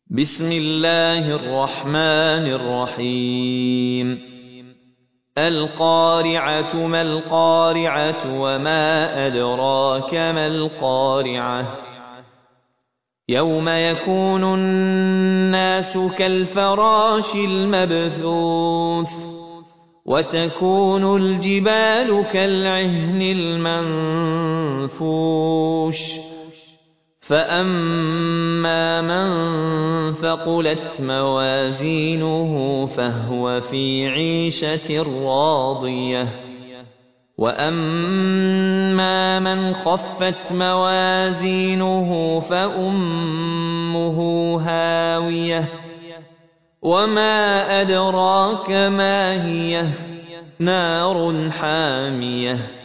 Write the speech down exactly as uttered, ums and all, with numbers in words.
بسم الله الرحمن الرحيم القارعة ما القارعة وما أدراك ما القارعة يوم يكون الناس كالفراش المبثوث وتكون الجبال كالعهن المنفوش فأما من ثقلت موازينه فهو في عيشة راضية وأما من خفت موازينه فأمه هاوية وما أدراك ما هي نار حامية